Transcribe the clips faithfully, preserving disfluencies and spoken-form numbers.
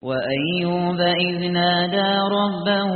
وأيوب إذ نادى ربه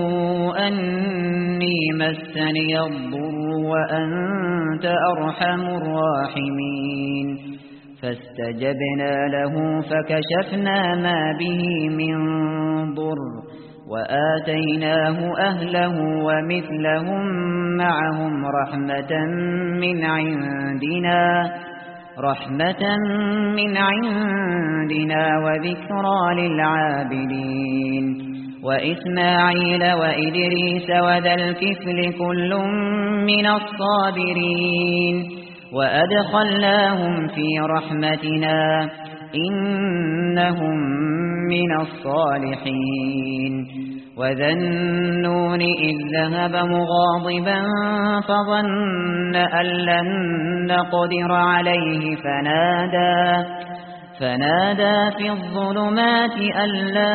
أني مسني الضر وأنت أرحم الراحمين فاستجبنا له فكشفنا ما به من ضر وآتيناه أهله ومثلهم معهم رحمة من عندنا رحمة من عندنا وذكرى للعابدين وإسماعيل وإدريس وذا الكفل كل من الصابرين وأدخلناهم في رحمتنا إنهم من الصالحين وذا النون إذ ذهب مغاضبا فظن أن لن نقدر عليه فنادى فنادى في الظلمات أن لا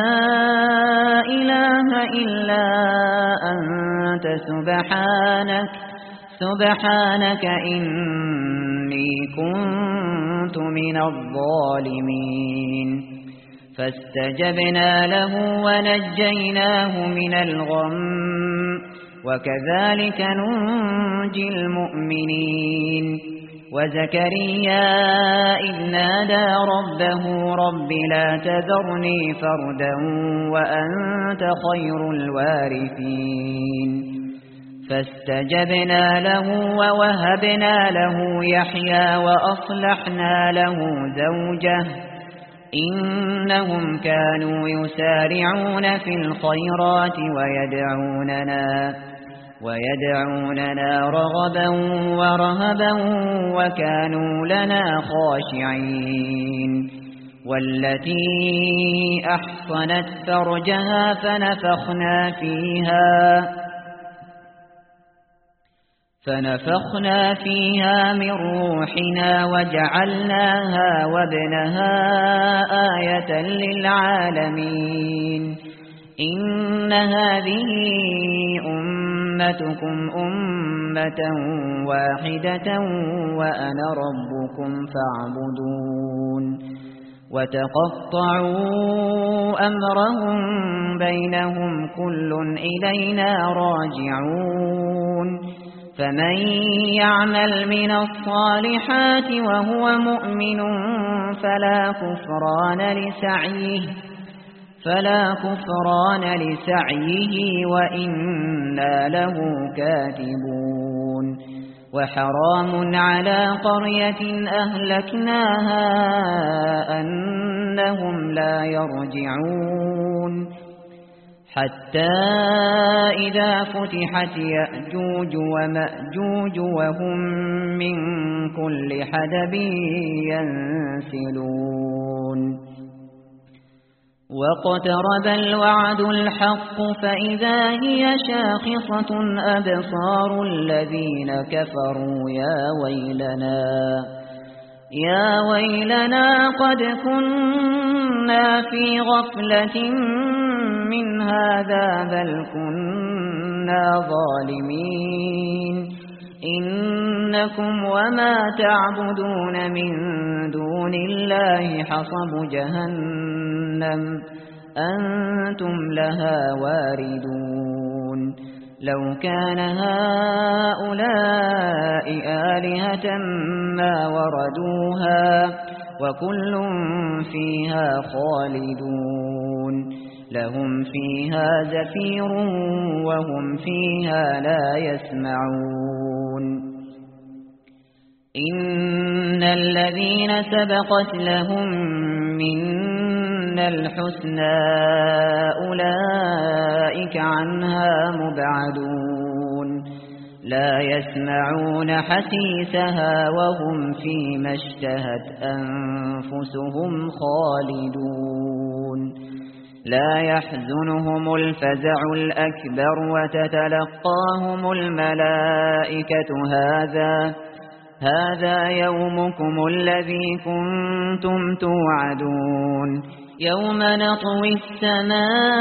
إله إلا أنت سبحانك سبحانك إني كنت من الظالمين فاستجبنا له ونجيناه من الغم وكذلك ننجي المؤمنين وزكريا إذ نادى ربه رب لا تذرني فردا وأنت خير الوارثين فاستجبنا له ووهبنا له يحيى وأصلحنا له زوجه إنهم كانوا يسارعون في الخيرات ويدعوننا ويدعوننا رغبا ورهبا وكانوا لنا خاشعين والتي أحصنت فرجها فنفخنا فيها فنفخنا فيها من روحنا وجعلناها وابنها آية للعالمين إن هذه أمتكم أمة واحدة وأنا ربكم فاعبدون وتقطعوا أمرهم بينهم كل إلينا راجعون فمن يعمل من الصالحات وهو مؤمن فلا كفران لسعيه فلا كفران لسعيه وإنا له كاتبون وحرام على قرية أهلكناها أنهم لا يرجعون حتى إذا فتحت يأجوج ومأجوج وهم من كل حدب ينسلون واقترب الوعد الحق فإذا هي شاخصة أبصار الذين كفروا يا ويلنا يا ويلنا قد كنا في غفلة من هذا بل كنا ظالمين إنكم وما تعبدون من دون الله حصب جهنم أنتم لها واردون لو كان هؤلاء آلهة ما وردوها وكل فيها خالدون لهم فيها زفير وهم فيها لا يسمعون إن الذين سبقت لهم منا الحسنى أولئك عنها مبعدون لا يسمعون حسيسها وهم فيما اشتهت أنفسهم خالدون لا يحزنهم الفزع الأكبر وتتلقاهم الملائكة هذا هذا يومكم الذي كنتم توعدون يوم نطوي السماء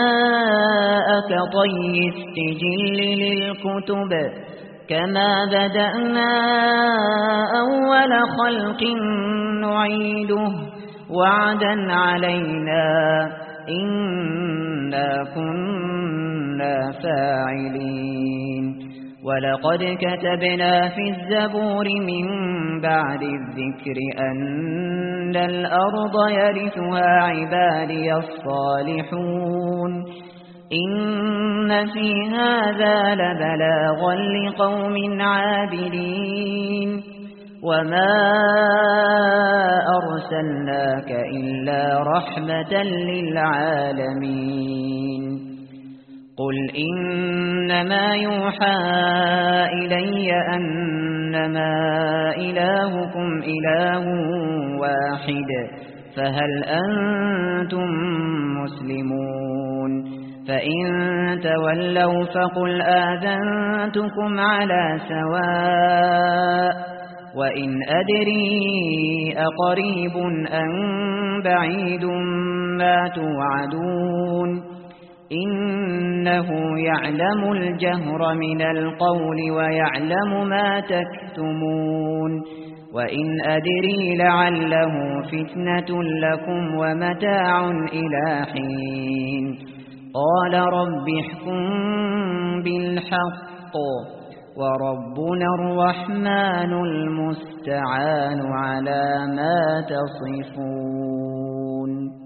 كطي السجل للكتب كما بدأنا أول خلق نعيده وعدا علينا إنا كنا فاعلين ولقد كتبنا في الزبور من بعد الذكر أن الأرض يرثها عبادي الصالحون إن في هذا لبلاغا لقوم عابدين وما أرسلناك إلا رحمة للعالمين قل إنما يوحى إلي أنما إلهكم إله واحد فهل أنتم مسلمون فإن تولوا فقل آذنتكم على سواء وإن أدري أقريب أم بعيد ما توعدون إنه يعلم الجهر من القول ويعلم ما تكتمون وإن أدري لعله فتنة لكم ومتاع إلى حين قال رب احكم بالحق وربنا الرحمن المستعان على ما تصفون.